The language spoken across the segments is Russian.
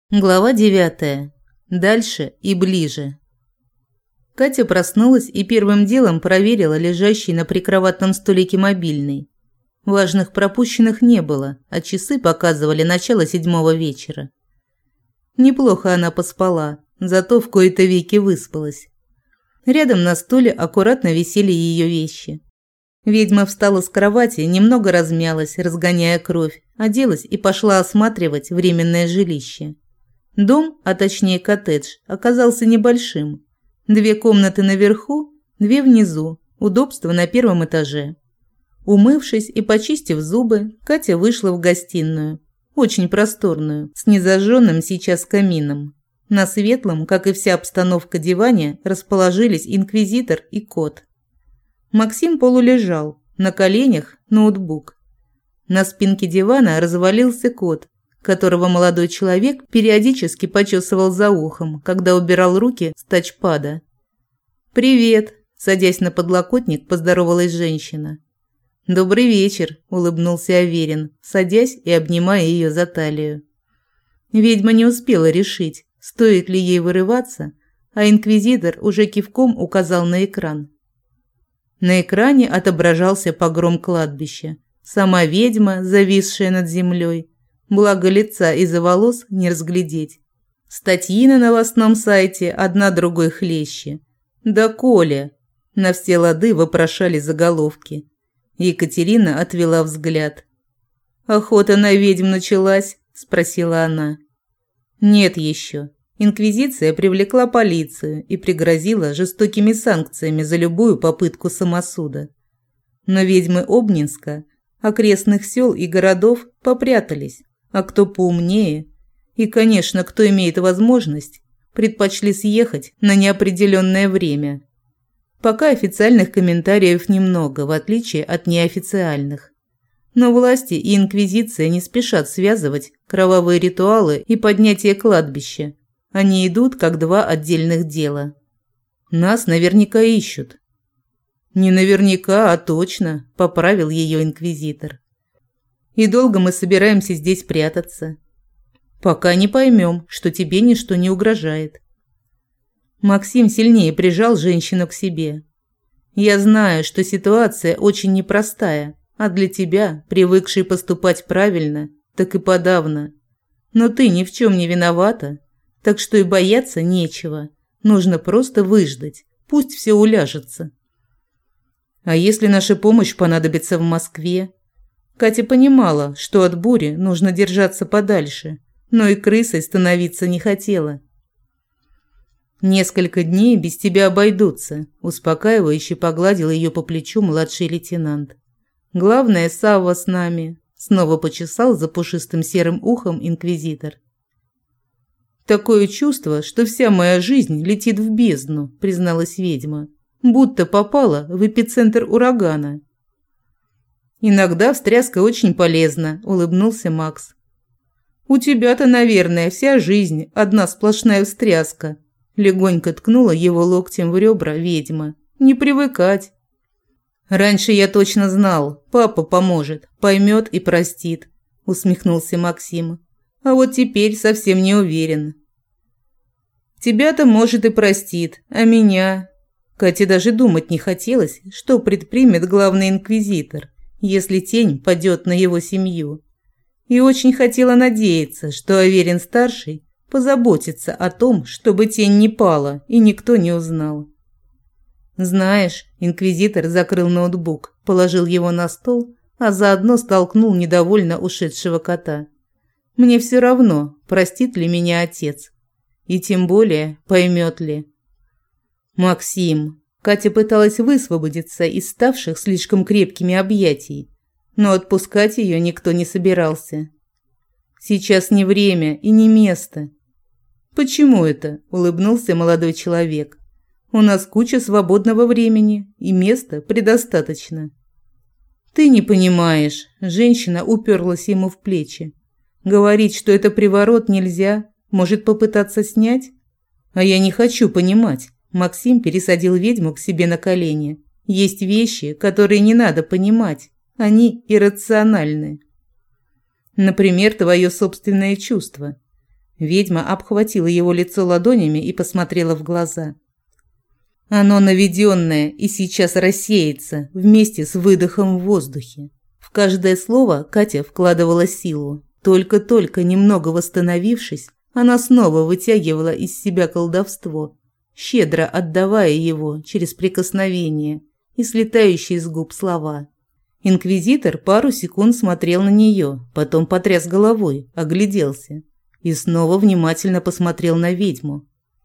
Глава 9. Дальше и ближе. Катя проснулась и первым делом проверила лежащий на прикроватном столике мобильный. Важных пропущенных не было, а часы показывали начало 7 вечера. Неплохо она поспала, зато в кои-то веки выспалась. Рядом на стуле аккуратно висели ее вещи. Ведьма встала с кровати, немного размялась, разгоняя кровь, оделась и пошла осматривать временное жилище. Дом, а точнее коттедж, оказался небольшим. 2 комнаты наверху, 2 внизу, удобство на первом этаже. Умывшись и почистив зубы, Катя вышла в гостиную, очень просторную, с незажженным сейчас камином. На светлом, как и вся обстановка диване, расположились инквизитор и кот. Максим полулежал, на коленях ноутбук. На спинке дивана развалился кот, которого молодой человек периодически почесывал за ухом, когда убирал руки с тачпада. «Привет!» – садясь на подлокотник, поздоровалась женщина. «Добрый вечер!» – улыбнулся Аверин, садясь и обнимая ее за талию. Ведьма не успела решить, стоит ли ей вырываться, а инквизитор уже кивком указал на экран. На экране отображался погром кладбища. Сама ведьма, зависшая над землей. Благо лица из-за волос не разглядеть. Статьи на новостном сайте одна другой хлеще. «Да Коля!» На все лады вопрошали заголовки. Екатерина отвела взгляд. «Охота на ведьм началась?» – спросила она. «Нет еще. Инквизиция привлекла полицию и пригрозила жестокими санкциями за любую попытку самосуда. Но ведьмы Обнинска, окрестных сел и городов попрятались. А кто поумнее и, конечно, кто имеет возможность, предпочли съехать на неопределенное время. Пока официальных комментариев немного, в отличие от неофициальных. Но власти и инквизиция не спешат связывать кровавые ритуалы и поднятие кладбища. Они идут как 2 отдельных дела. Нас наверняка ищут. Не наверняка, а точно, поправил ее инквизитор. И долго мы собираемся здесь прятаться, пока не поймем, что тебе ничто не угрожает. Максим сильнее прижал женщину к себе. Я знаю, что ситуация очень непростая, а для тебя, привыкшей поступать правильно, так и подавно. Но ты ни в чем не виновата, так что и бояться нечего. Нужно просто выждать, пусть все уляжется. А если наша помощь понадобится в Москве? Катя понимала, что от бури нужно держаться подальше, но и крысой становиться не хотела. «Несколько дней без тебя обойдутся», – успокаивающе погладил ее по плечу младший лейтенант. «Главное, Савва с нами», – снова почесал за пушистым серым ухом инквизитор. «Такое чувство, что вся моя жизнь летит в бездну», – призналась ведьма, – «будто попала в эпицентр урагана». «Иногда встряска очень полезна», – улыбнулся Макс. «У тебя-то, наверное, вся жизнь одна сплошная встряска», – легонько ткнула его локтем в ребра ведьма. «Не привыкать». «Раньше я точно знал, папа поможет, поймет и простит», – усмехнулся Максим. «А вот теперь совсем не уверен». «Тебя-то, может, и простит, а меня...» Кате даже думать не хотелось, что предпримет главный инквизитор, если тень падет на его семью. И очень хотела надеяться, что Аверин-старший позаботится о том, чтобы тень не пала и никто не узнал. «Знаешь», – инквизитор закрыл ноутбук, положил его на стол, а заодно столкнул недовольно ушедшего кота. «Мне все равно, простит ли меня отец. И тем более, поймет ли». «Максим», Катя пыталась высвободиться из ставших слишком крепкими объятий, но отпускать ее никто не собирался. «Сейчас не время и не место». «Почему это?» – улыбнулся молодой человек. «У нас куча свободного времени, и места предостаточно». «Ты не понимаешь», – женщина уперлась ему в плечи. «Говорить, что это приворот, нельзя, может попытаться снять? А я не хочу понимать». Максим пересадил ведьму к себе на колени. «Есть вещи, которые не надо понимать. Они иррациональны. Например, твое собственное чувство. Ведьма обхватила его лицо ладонями и посмотрела в глаза. Оно наведенное и сейчас рассеется вместе с выдохом в воздухе. В каждое слово Катя вкладывала силу. Только-только немного восстановившись, она снова вытягивала из себя колдовство, щедро отдавая его через прикосновение и слетающие с губ слова. Инквизитор пару секунд смотрел на нее, потом потряс головой, огляделся и снова внимательно посмотрел на ведьму.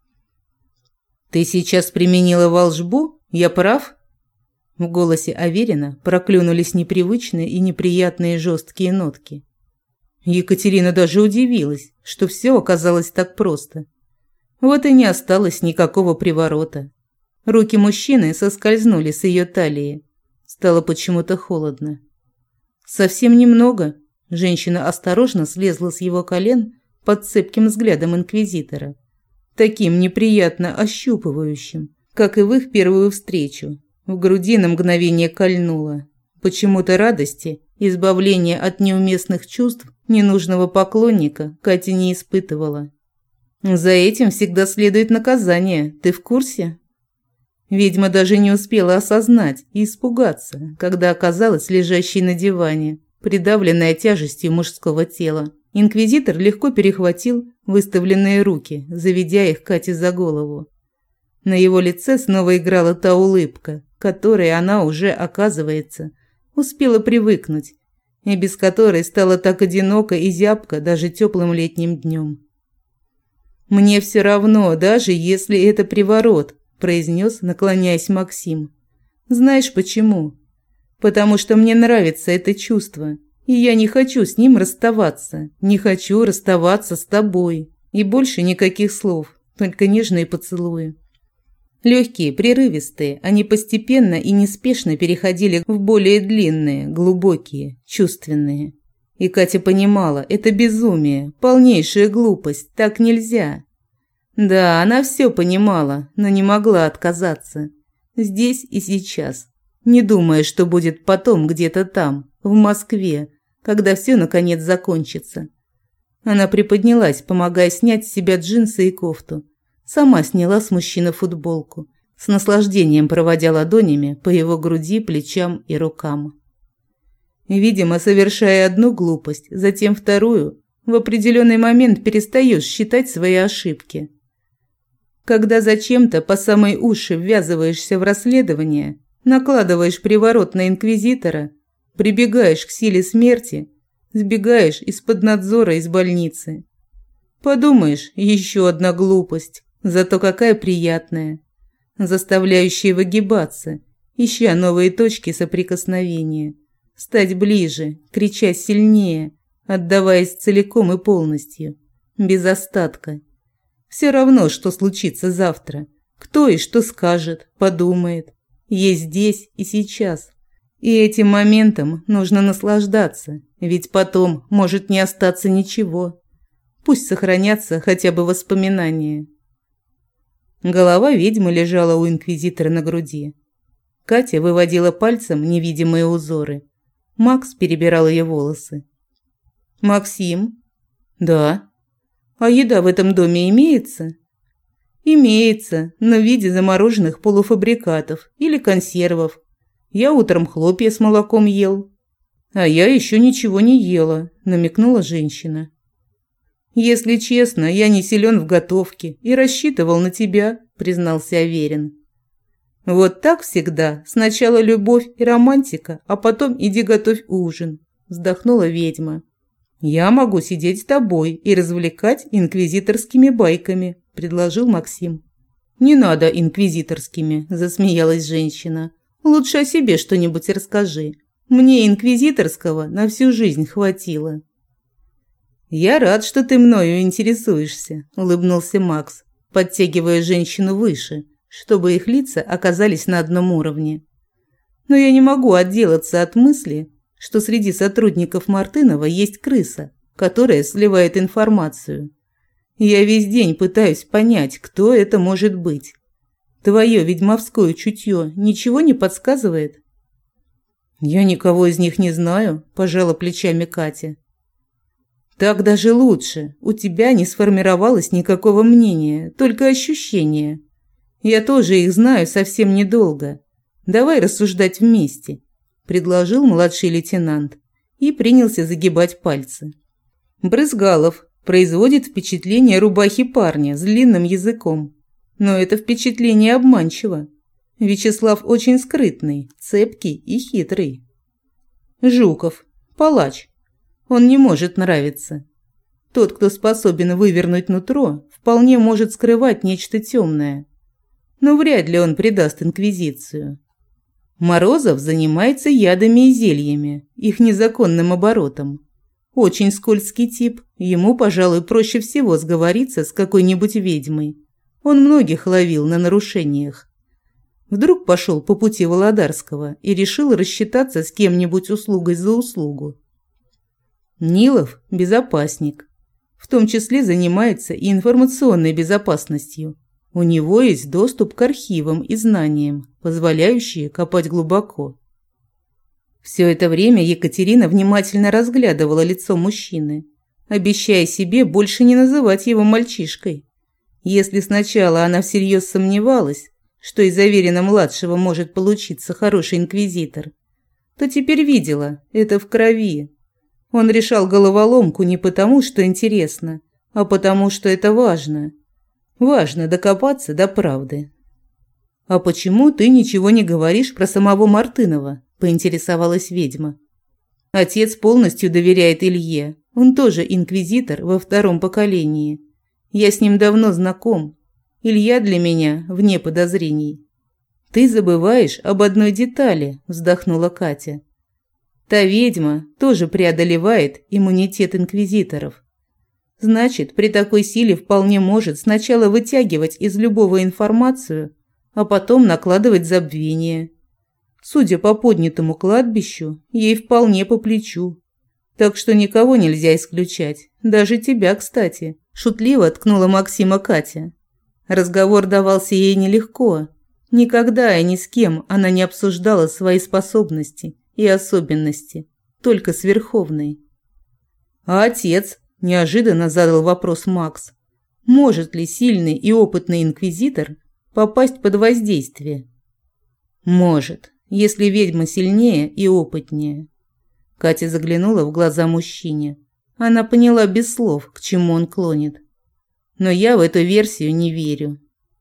«Ты сейчас применила волшбу? Я прав?» В голосе Аверина проклюнулись непривычные и неприятные жесткие нотки. Екатерина даже удивилась, что все оказалось так просто. Вот и не осталось никакого приворота. Руки мужчины соскользнули с ее талии. Стало почему-то холодно. Совсем немного. Женщина осторожно слезла с его колен под цепким взглядом инквизитора. Таким неприятно ощупывающим, как и в их первую встречу. В груди на мгновение кольнуло. Почему-то радости, избавления от неуместных чувств, ненужного поклонника Катя не испытывала. За этим всегда следует наказание, ты в курсе? Ведьма даже не успела осознать и испугаться, когда оказалась лежащей на диване, придавленная тяжестью мужского тела. Инквизитор легко перехватил выставленные руки, заведя их Кате за голову. На его лице снова играла та улыбка, к которой она уже, оказывается, успела привыкнуть, и без которой стало так одиноко и зябко даже теплым летним днем. «Мне все равно, даже если это приворот», – произнес, наклоняясь Максим. «Знаешь почему? Потому что мне нравится это чувство, и я не хочу с ним расставаться, не хочу расставаться с тобой. И больше никаких слов, только нежные поцелуи». Легкие, прерывистые, они постепенно и неспешно переходили в более длинные, глубокие, чувственные. И Катя понимала, это безумие, полнейшая глупость, так нельзя. Да, она все понимала, но не могла отказаться. Здесь и сейчас, не думая, что будет потом где-то там, в Москве, когда все наконец закончится. Она приподнялась, помогая снять с себя джинсы и кофту. Сама сняла с мужчины футболку, с наслаждением проводя ладонями по его груди, плечам и рукам. Видимо, совершая одну глупость, затем вторую, в определенный момент перестаешь считать свои ошибки. Когда зачем-то по самой уши ввязываешься в расследование, накладываешь приворот на инквизитора, прибегаешь к силе смерти, сбегаешь из-под надзора из больницы. Подумаешь, еще одна глупость. Зато какая приятная, заставляющая выгибаться, ища новые точки соприкосновения, стать ближе, крича сильнее, отдаваясь целиком и полностью, без остатка. Все равно, что случится завтра, кто и что скажет, подумает, есть здесь и сейчас. И этим моментом нужно наслаждаться, ведь потом может не остаться ничего. Пусть сохранятся хотя бы воспоминания. Голова ведьмы лежала у инквизитора на груди. Катя выводила пальцем невидимые узоры. Макс перебирал ее волосы. «Максим?» «Да». «А еда в этом доме имеется?» «Имеется, но в виде замороженных полуфабрикатов или консервов. Я утром хлопья с молоком ел». «А я еще ничего не ела», – намекнула женщина. «Если честно, я не силен в готовке и рассчитывал на тебя», – признался Аверин. «Вот так всегда. Сначала любовь и романтика, а потом иди готовь ужин», – вздохнула ведьма. «Я могу сидеть с тобой и развлекать инквизиторскими байками», – предложил Максим. «Не надо инквизиторскими», – засмеялась женщина. «Лучше о себе что-нибудь расскажи. Мне инквизиторского на всю жизнь хватило». «Я рад, что ты мною интересуешься», – улыбнулся Макс, подтягивая женщину выше, чтобы их лица оказались на одном уровне. «Но я не могу отделаться от мысли, что среди сотрудников Мартынова есть крыса, которая сливает информацию. Я весь день пытаюсь понять, кто это может быть. Твое ведьмовское чутье ничего не подсказывает?» «Я никого из них не знаю», – пожала плечами Катя. Так даже лучше. У тебя не сформировалось никакого мнения, только ощущения. Я тоже их знаю совсем недолго. Давай рассуждать вместе, предложил младший лейтенант и принялся загибать пальцы. Брызгалов производит впечатление рубахи парня с длинным языком. Но это впечатление обманчиво. Вячеслав очень скрытный, цепкий и хитрый. Жуков – палач. Он не может нравиться. Тот, кто способен вывернуть нутро, вполне может скрывать нечто темное. Но вряд ли он предаст инквизицию. Морозов занимается ядами и зельями, их незаконным оборотом. Очень скользкий тип, ему, пожалуй, проще всего сговориться с какой-нибудь ведьмой. Он многих ловил на нарушениях. Вдруг пошел по пути Володарского и решил рассчитаться с кем-нибудь услугой за услугу. Нилов – безопасник. В том числе занимается и информационной безопасностью. У него есть доступ к архивам и знаниям, позволяющие копать глубоко. Все это время Екатерина внимательно разглядывала лицо мужчины, обещая себе больше не называть его мальчишкой. Если сначала она всерьез сомневалась, что из Аверина-младшего может получиться хороший инквизитор, то теперь видела – это в крови. Он решал головоломку не потому, что интересно, а потому, что это важно. Важно докопаться до правды. «А почему ты ничего не говоришь про самого Мартынова?» – поинтересовалась ведьма. «Отец полностью доверяет Илье. Он тоже инквизитор во втором поколении. Я с ним давно знаком. Илья для меня вне подозрений». «Ты забываешь об одной детали», – вздохнула Катя. «Та ведьма тоже преодолевает иммунитет инквизиторов. Значит, при такой силе вполне может сначала вытягивать из любого информацию, а потом накладывать забвение. Судя по поднятому кладбищу, ей вполне по плечу. Так что никого нельзя исключать, даже тебя, кстати», – шутливо ткнула Максима Катя. Разговор давался ей нелегко. Никогда и ни с кем она не обсуждала свои способности и особенности, только с Верховной. «А отец?» – неожиданно задал вопрос Макс. «Может ли сильный и опытный инквизитор попасть под воздействие?» «Может, если ведьма сильнее и опытнее». Катя заглянула в глаза мужчине. Она поняла без слов, к чему он клонит. «Но я в эту версию не верю».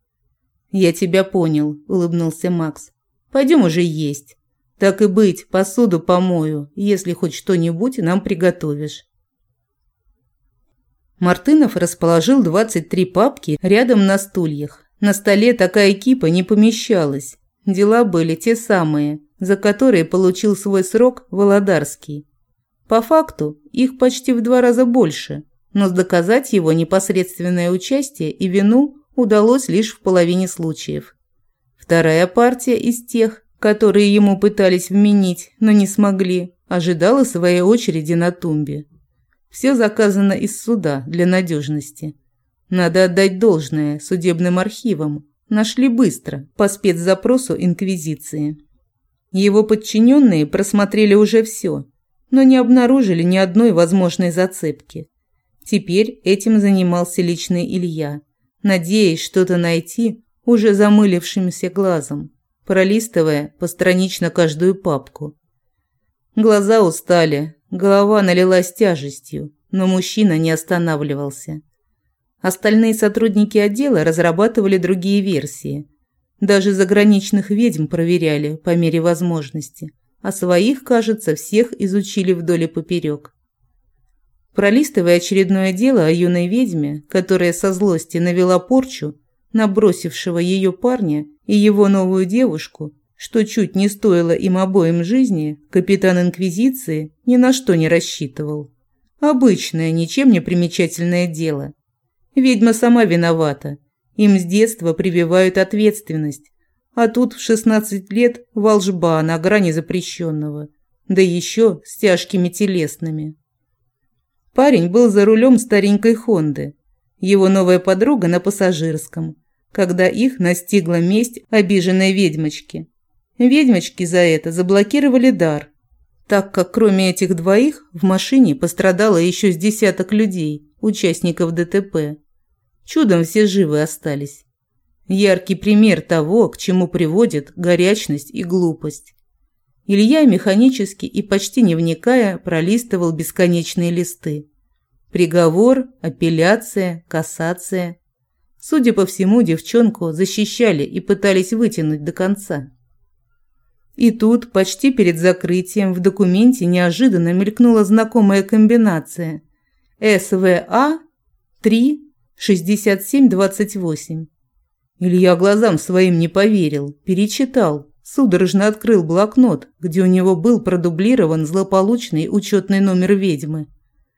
«Я тебя понял», – улыбнулся Макс. «Пойдем уже есть. Так и быть, посуду помою, если хоть что-нибудь нам приготовишь». Мартынов расположил 23 папки рядом на стульях. На столе такая кипа не помещалась. Дела были те самые, за которые получил свой срок Володарский. По факту их почти в 2 раза больше, но доказать его непосредственное участие и вину удалось лишь в половине случаев. Вторая партия из тех, которые ему пытались вменить, но не смогли, ожидала своей очереди на тумбе. Все заказано из суда для надежности. Надо отдать должное судебным архивам. Нашли быстро, по спецзапросу Инквизиции. Его подчиненные просмотрели уже все, но не обнаружили ни одной возможной зацепки. Теперь этим занимался лично Илья, надеясь что-то найти уже замылившимся глазом, пролистывая постранично каждую папку. Глаза устали, голова налилась тяжестью, но мужчина не останавливался. Остальные сотрудники отдела разрабатывали другие версии. Даже заграничных ведьм проверяли по мере возможности, а своих, кажется, всех изучили вдоль и поперек. Пролистывая очередное дело о юной ведьме, которая со злости навела порчу на бросившего ее парня и его новую девушку, что чуть не стоило им обоим жизни, капитан Инквизиции ни на что не рассчитывал. Обычное, ничем не примечательное дело. Ведьма сама виновата. Им с детства прививают ответственность. А тут в 16 лет волжба на грани запрещенного. Да еще с тяжкими телесными. Парень был за рулем старенькой «Хонды». Его новая подруга на пассажирском, когда их настигла месть обиженной ведьмочки. Ведьмочки за это заблокировали дар. так как кроме этих двоих в машине пострадало еще с десяток людей, участников ДТП. Чудом все живы остались. Яркий пример того, к чему приводит горячность и глупость. Илья механически и почти не вникая пролистывал бесконечные листы. Приговор, апелляция, кассация. Судя по всему, девчонку защищали и пытались вытянуть до конца. И тут, почти перед закрытием, в документе неожиданно мелькнула знакомая комбинация СВА 3 67 28. Илья глазам своим не поверил, перечитал, судорожно открыл блокнот, где у него был продублирован злополучный учетный номер ведьмы.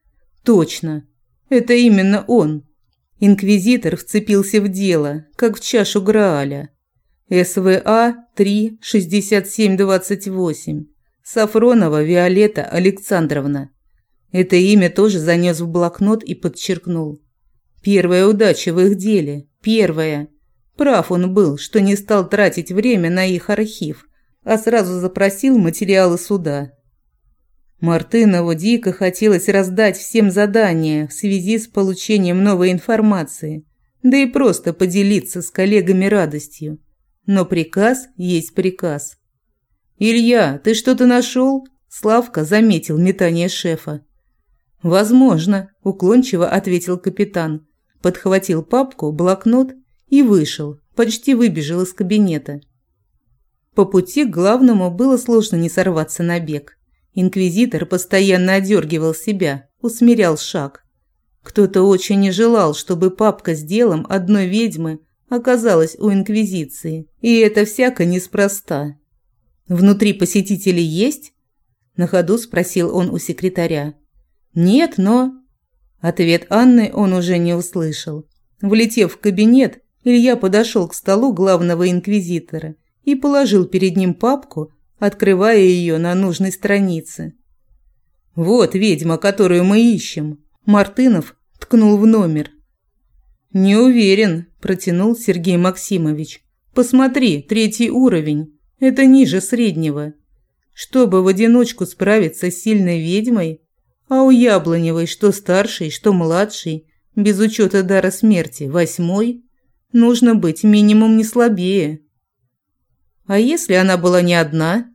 Точно, это именно он. Инквизитор вцепился в дело, как в чашу Грааля. СВА 3 67 28. Сафронова Виолетта Александровна. Это имя тоже занес в блокнот и подчеркнул. Первая удача в их деле. Первая. Прав он был, что не стал тратить время на их архив, а сразу запросил материалы суда. Мартынову дико хотелось раздать всем задания в связи с получением новой информации, да и просто поделиться с коллегами радостью. Но приказ есть приказ. «Илья, ты что-то нашел?» Славка заметил метание шефа. «Возможно», – уклончиво ответил капитан, подхватил папку, блокнот и вышел, почти выбежал из кабинета. По пути к главному было сложно не сорваться на бег. Инквизитор постоянно одергивал себя, усмирял шаг. Кто-то очень не желал, чтобы папка с делом одной ведьмы оказалась у инквизиции, и это всяко неспроста. «Внутри посетители есть?» – на ходу спросил он у секретаря. «Нет, но…» Ответ Анны он уже не услышал. Влетев в кабинет, Илья подошел к столу главного инквизитора и положил перед ним папку, открывая ее на нужной странице. «Вот ведьма, которую мы ищем», – Мартынов ткнул в номер. «Не уверен», – протянул Сергей Максимович. «Посмотри, 3-й уровень. Это ниже среднего. Чтобы в одиночку справиться с сильной ведьмой, а у Яблоневой что старший, что младший, без учета дара смерти, 8-й, нужно быть минимум не слабее. А если она была не одна?»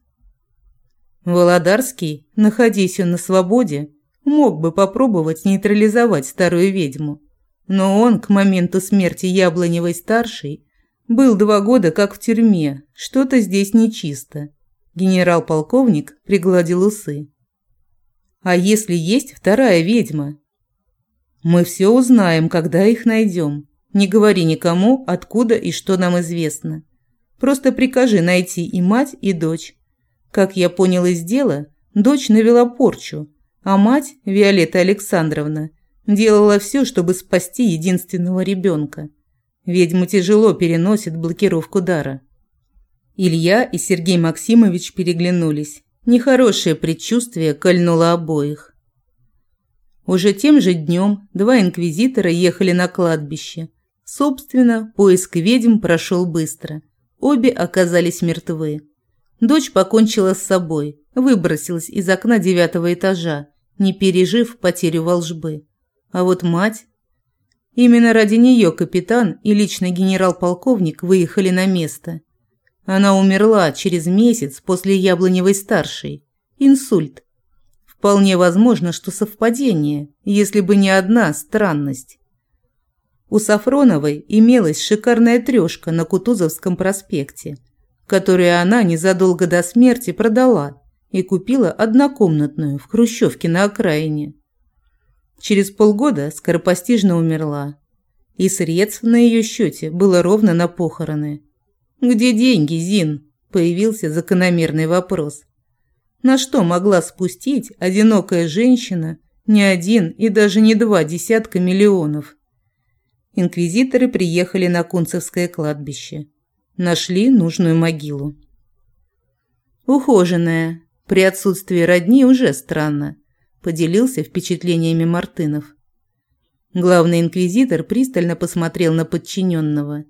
Володарский, находясь он на свободе, мог бы попробовать нейтрализовать старую ведьму. Но он к моменту смерти Яблоневой-старшей был 2 года как в тюрьме, что-то здесь нечисто. Генерал-полковник пригладил усы. «А если есть вторая ведьма?» «Мы все узнаем, когда их найдем. Не говори никому, откуда и что нам известно. Просто прикажи найти и мать, и дочь. Как я понял из дела, дочь навела порчу, а мать, Виолетта Александровна, делала все, чтобы спасти единственного ребенка. Ведьмы тяжело переносят блокировку дара». Илья и Сергей Максимович переглянулись. Нехорошее предчувствие кольнуло обоих. Уже тем же днем 2 инквизитора ехали на кладбище. Собственно, поиск ведьм прошел быстро. Обе оказались мертвы. Дочь покончила с собой, выбросилась из окна 9-го этажа, не пережив потерю волжбы. А вот мать... Именно ради нее капитан и лично генерал-полковник выехали на место. Она умерла через месяц после Яблоневой-старшей. Инсульт. Вполне возможно, что совпадение, если бы не одна странность. У Сафроновой имелась шикарная трёшка на Кутузовском проспекте, которую она незадолго до смерти продала и купила однокомнатную в хрущевке на окраине. Через полгода скоропостижно умерла, и средств на ее счете было ровно на похороны. «Где деньги, Зин?» – появился закономерный вопрос. На что могла спустить одинокая женщина не 1 и даже не 2 десятка миллионов? Инквизиторы приехали на Кунцевское кладбище. Нашли нужную могилу. Ухоженная, при отсутствии родни уже странно, поделился впечатлениями Мартынов. Главный инквизитор пристально посмотрел на подчиненного.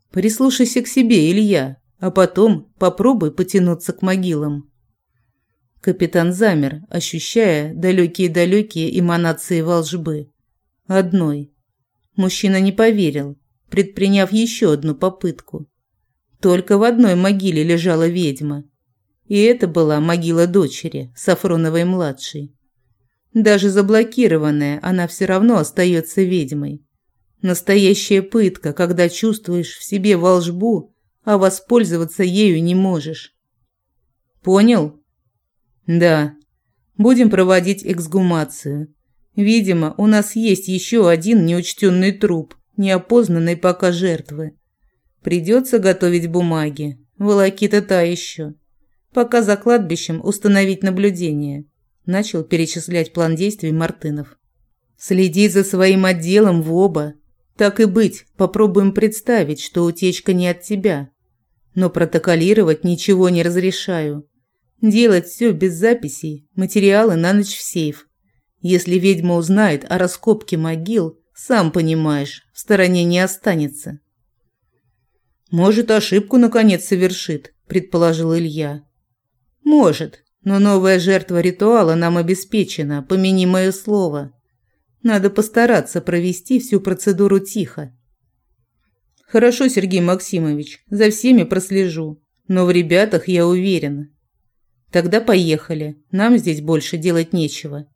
«Прислушайся к себе, Илья, а потом попробуй потянуться к могилам». Капитан замер, ощущая далекие-далекие эманации волжбы. Одной. Мужчина не поверил, предприняв еще одну попытку. Только в одной могиле лежала ведьма. И это была могила дочери, Сафроновой-младшей. Даже заблокированная, она все равно остается ведьмой. Настоящая пытка, когда чувствуешь в себе волшбу, а воспользоваться ею не можешь. Понял? Да. Будем проводить эксгумацию. Видимо, у нас есть еще один неучтенный труп, неопознанной пока жертвы. Придется готовить бумаги. Волокита та еще. Пока за кладбищем установить наблюдение. Начал перечислять план действий Мартынов. Следи за своим отделом в оба. Так и быть, попробуем представить, что утечка не от тебя. Но протоколировать ничего не разрешаю. Делать все без записей, материалы на ночь в сейф. Если ведьма узнает о раскопке могил, сам понимаешь, в стороне не останется. Может, ошибку наконец совершит, предположил Илья. Может, но новая жертва ритуала нам обеспечена, помяни мое слово. Надо постараться провести всю процедуру тихо. Хорошо, Сергей Максимович, за всеми прослежу, но в ребятах я уверен. Тогда поехали, нам здесь больше делать нечего.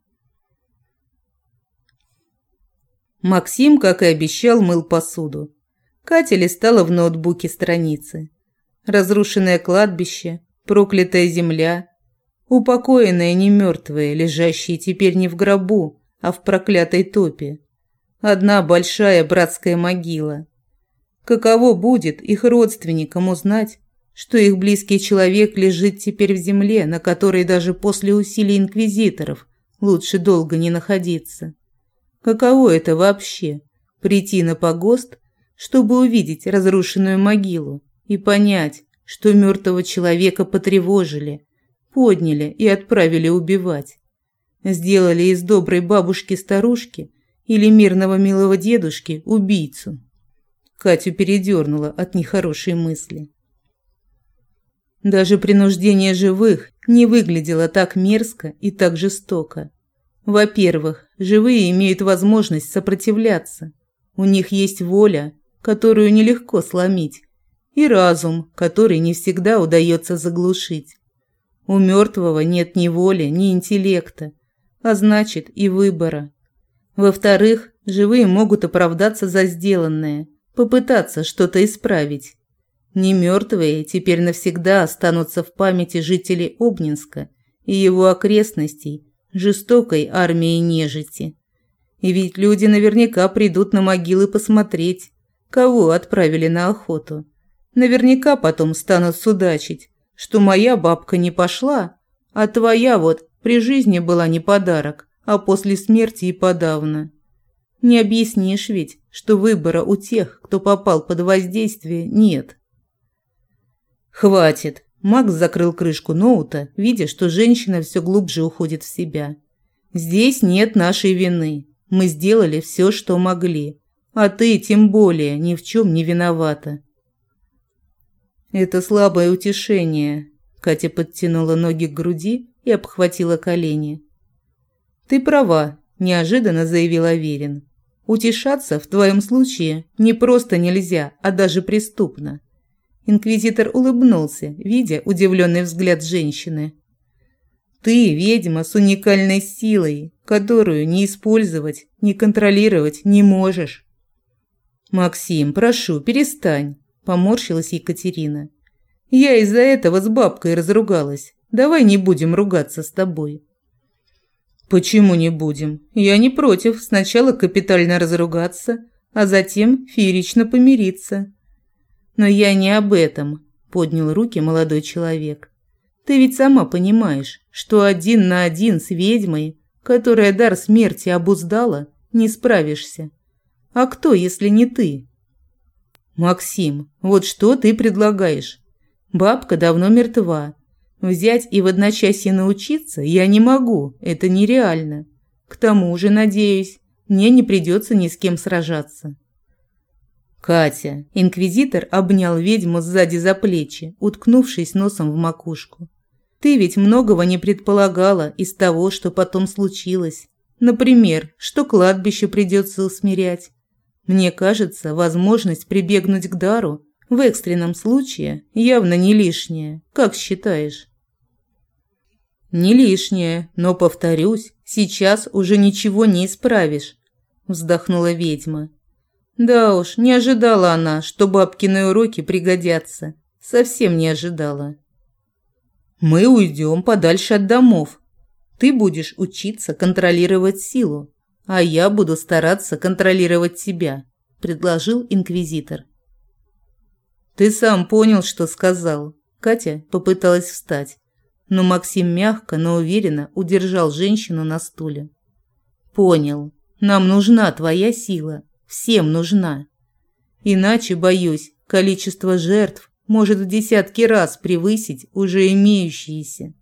Максим, как и обещал, мыл посуду. Катя листала в ноутбуке страницы. Разрушенное кладбище, проклятая земля, упокоенные немертвые, лежащие теперь не в гробу, а в проклятой топе. Одна большая братская могила. Каково будет их родственникам узнать, что их близкий человек лежит теперь в земле, на которой даже после усилий инквизиторов лучше долго не находиться? Каково это вообще – прийти на погост, чтобы увидеть разрушенную могилу и понять, что мертвого человека потревожили, подняли и отправили убивать? Сделали из доброй бабушки-старушки или мирного милого дедушки убийцу? Катю передернуло от нехорошей мысли. Даже принуждение живых не выглядело так мерзко и так жестоко. Во-первых, живые имеют возможность сопротивляться. У них есть воля, которую нелегко сломить, и разум, который не всегда удается заглушить. У мертвого нет ни воли, ни интеллекта, а значит и выбора. Во-вторых, живые могут оправдаться за сделанное, попытаться что-то исправить. Немертвые теперь навсегда останутся в памяти жителей Обнинска и его окрестностей, жестокой армией нежити. И ведь люди наверняка придут на могилы посмотреть, кого отправили на охоту. Наверняка потом станут судачить, что моя бабка не пошла, а твоя вот при жизни была не подарок, а после смерти и подавно. Не объяснишь ведь, что выбора у тех, кто попал под воздействие, нет. Хватит. Макс закрыл крышку ноута, видя, что женщина все глубже уходит в себя. Здесь нет нашей вины. Мы сделали все, что могли. А ты, тем более, ни в чем не виновата. Это слабое утешение. Катя подтянула ноги к груди и обхватила колени. Ты права, неожиданно заявил Аверин. Утешаться в твоем случае не просто нельзя, а даже преступно. Инквизитор улыбнулся, видя удивленный взгляд женщины. Ты ведьма с уникальной силой, которую не использовать, не контролировать не можешь. Максим, прошу, перестань, поморщилась Екатерина. Я из-за этого с бабкой разругалась. Давай не будем ругаться с тобой. Почему не будем? Я не против сначала капитально разругаться, а затем феерично помириться. Но я не об этом, поднял руки молодой человек. Ты ведь сама понимаешь, что 1 на 1 с ведьмой, которая дар смерти обуздала, не справишься. А кто, если не ты? Максим, вот что ты предлагаешь? Бабка давно мертва. Взять и в одночасье научиться я не могу, это нереально. К тому же, надеюсь, мне не придется ни с кем сражаться. Катя, инквизитор обнял ведьму сзади за плечи, уткнувшись носом в макушку. Ты ведь многого не предполагала из того, что потом случилось. Например, что кладбище придется усмирять. Мне кажется, возможность прибегнуть к дару в экстренном случае явно не лишняя. Как считаешь? Не лишняя, но, повторюсь, сейчас уже ничего не исправишь, вздохнула ведьма. Да уж, не ожидала она, что бабкины уроки пригодятся. Совсем не ожидала. Мы уйдем подальше от домов. Ты будешь учиться контролировать силу, а я буду стараться контролировать тебя, предложил инквизитор. Ты сам понял, что сказал. Катя попыталась встать, но Максим мягко, но уверенно удержал женщину на стуле. Понял. Нам нужна твоя сила. Всем нужна. Иначе, боюсь, количество жертв может в десятки раз превысить уже имеющиеся.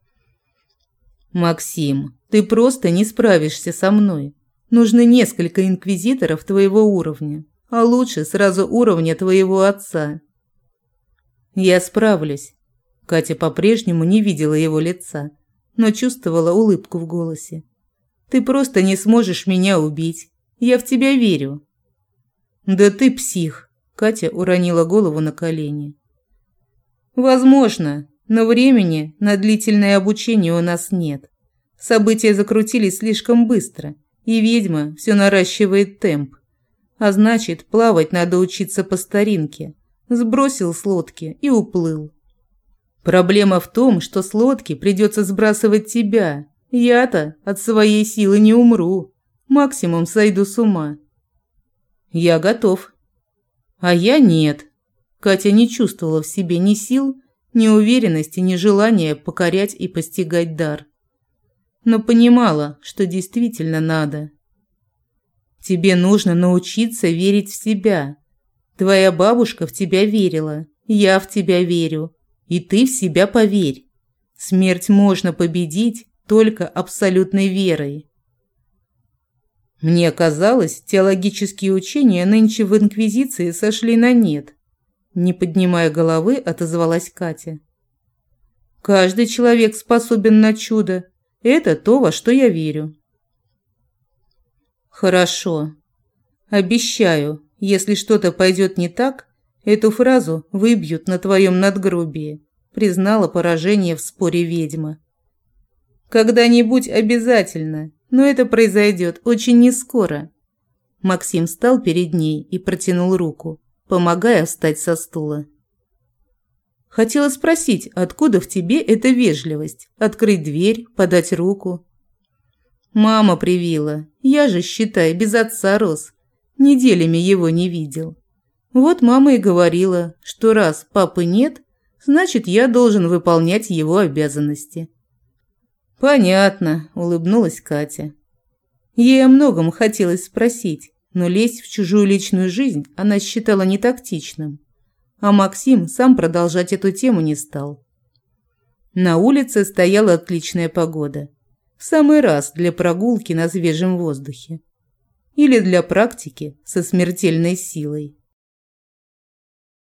Максим, ты просто не справишься со мной. Нужны несколько инквизиторов твоего уровня, а лучше сразу уровня твоего отца. Я справлюсь. Катя по-прежнему не видела его лица, но чувствовала улыбку в голосе. Ты просто не сможешь меня убить. Я в тебя верю. Да ты псих. Катя уронила голову на колени. Возможно, но времени на длительное обучение у нас нет. События закрутились слишком быстро, и ведьма все наращивает темп. А значит, плавать надо учиться по старинке. Сбросил с лодки и уплыл. Проблема в том, что с лодки придется сбрасывать тебя. Я-то от своей силы не умру. Максимум сойду с ума. Я готов. А я нет. Катя не чувствовала в себе ни сил, ни уверенности, ни желания покорять и постигать дар. Но понимала, что действительно надо. Тебе нужно научиться верить в себя. Твоя бабушка в тебя верила, я в тебя верю, и ты в себя поверь. Смерть можно победить только абсолютной верой. Мне казалось, теологические учения нынче в инквизиции сошли на нет. Не поднимая головы, отозвалась Катя. Каждый человек способен на чудо. Это то, во что я верю. Хорошо. Обещаю, если что-то пойдет не так, эту фразу выбьют на твоем надгробии, признала поражение в споре ведьма. Когда-нибудь обязательно, но это произойдет очень нескоро. Максим встал перед ней и протянул руку, помогая встать со стула. Хотела спросить, откуда в тебе эта вежливость? Открыть дверь, подать руку? Мама привила. Я же, считай, без отца рос. Неделями его не видел. Вот мама и говорила, что раз папы нет, значит, я должен выполнять его обязанности. Понятно, улыбнулась Катя. Ей о многом хотелось спросить, но лезть в чужую личную жизнь она считала нетактичным. А Максим сам продолжать эту тему не стал. На улице стояла отличная погода. В самый раз для прогулки на свежем воздухе. Или для практики со смертельной силой.